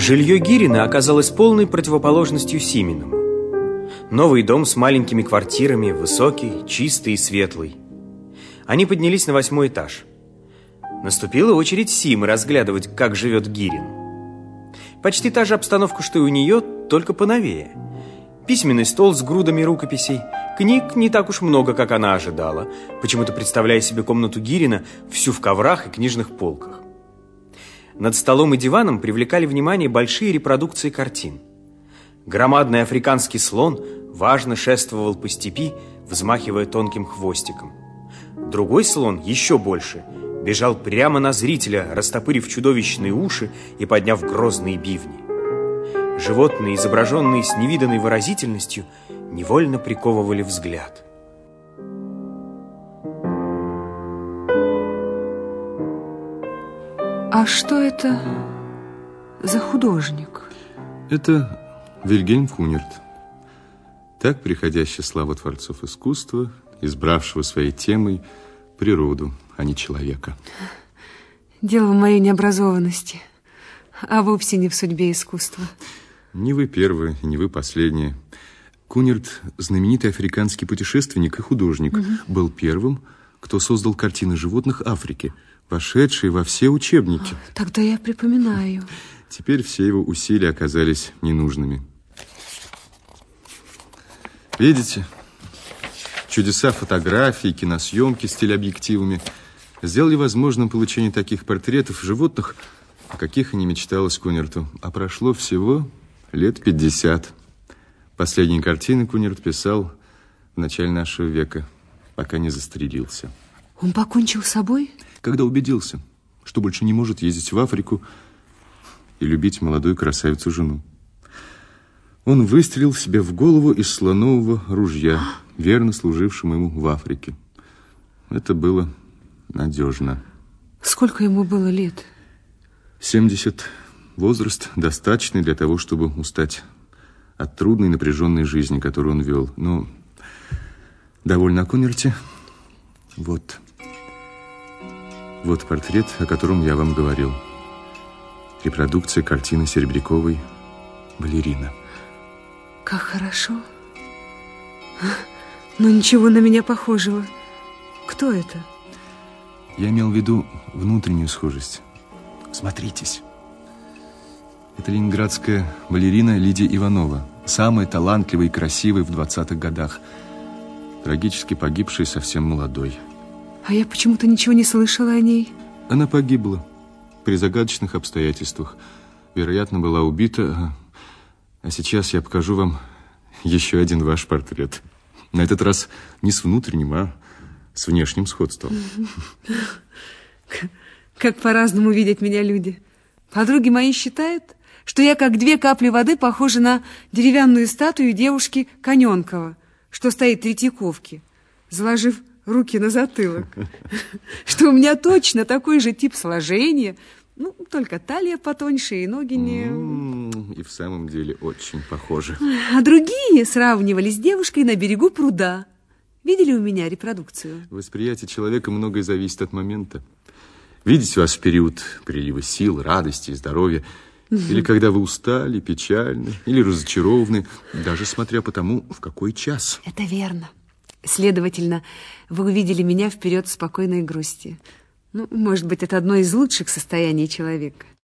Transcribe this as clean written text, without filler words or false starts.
Жилье Гирина оказалось полной противоположностью Симиному. Новый дом с маленькими квартирами, высокий, чистый и светлый. Они поднялись на 8-й этаж. Наступила очередь Симы разглядывать, как живет Гирин. Почти та же обстановка, что и у нее, только поновее. Письменный стол с грудами рукописей. Книг не так уж много, как она ожидала, почему-то представляя себе комнату Гирина всю в коврах и книжных полках. Над столом и диваном привлекали внимание большие репродукции картин. Громадный африканский слон важно шествовал по степи, взмахивая тонким хвостиком. Другой слон, еще больше, бежал прямо на зрителя, растопырив чудовищные уши и подняв грозные бивни. Животные, изображенные с невиданной выразительностью, невольно приковывали взгляд. А что это за художник? Это Вильгельм Кунерт. Так приходящая слава творцов искусства, избравшего своей темой природу, а не человека. Дело в моей необразованности, а вовсе не в судьбе искусства. Не вы первые, не вы последние. Кунерт, знаменитый африканский путешественник и художник, был первым, кто создал картины животных Африки, вошедшие во все учебники. Тогда я припоминаю. Теперь все его усилия оказались ненужными. Видите? Чудеса фотографии, киносъемки с телеобъективами сделали возможным получение таких портретов животных, о каких и не мечталось Кунерту. А прошло всего лет 50. Последние картины Кунерт писал в начале нашего века, пока не застрелился. Он покончил с собой? Когда убедился, что больше не может ездить в Африку и любить молодую красавицу-жену. Он выстрелил себе в голову из слонового ружья, верно служившему ему в Африке. Это было надежно. Сколько ему было лет? 70. Возраст достаточный для того, чтобы устать от трудной напряженной жизни, которую он вел. Но довольно о Кунерте. Вот портрет, о котором я вам говорил. Репродукция картины Серебряковой «Балерина». Как хорошо. Но ничего на меня похожего. Кто это? Я имел в виду внутреннюю схожесть. Смотритесь. Это ленинградская балерина Лидия Иванова, самая талантливая и красивая в 20-х годах, трагически погибшая совсем молодой. А я почему-то ничего не слышала о ней. Она погибла при загадочных обстоятельствах. Вероятно, была убита. А сейчас я покажу вам еще один ваш портрет. На этот раз не с внутренним, а с внешним сходством. Как по-разному видят меня люди. Подруги мои считают, что я как 2 капли воды похожа на деревянную статую девушки Каненкова, что стоит в Третьяковке, заложив руки на затылок. Что у меня точно такой же тип сложения, ну, только талия потоньше и ноги не... И в самом деле очень похоже. А другие сравнивали с девушкой на берегу пруда. Видели у меня репродукцию? Восприятие человека многое зависит от момента. Видите вас в период прилива сил, радости и здоровья, или когда вы устали, печальны, или разочарованы, даже смотря по тому, в какой час. Это верно. Следовательно, вы увидели меня в период спокойной грусти. Ну, может быть, это одно из лучших состояний человека.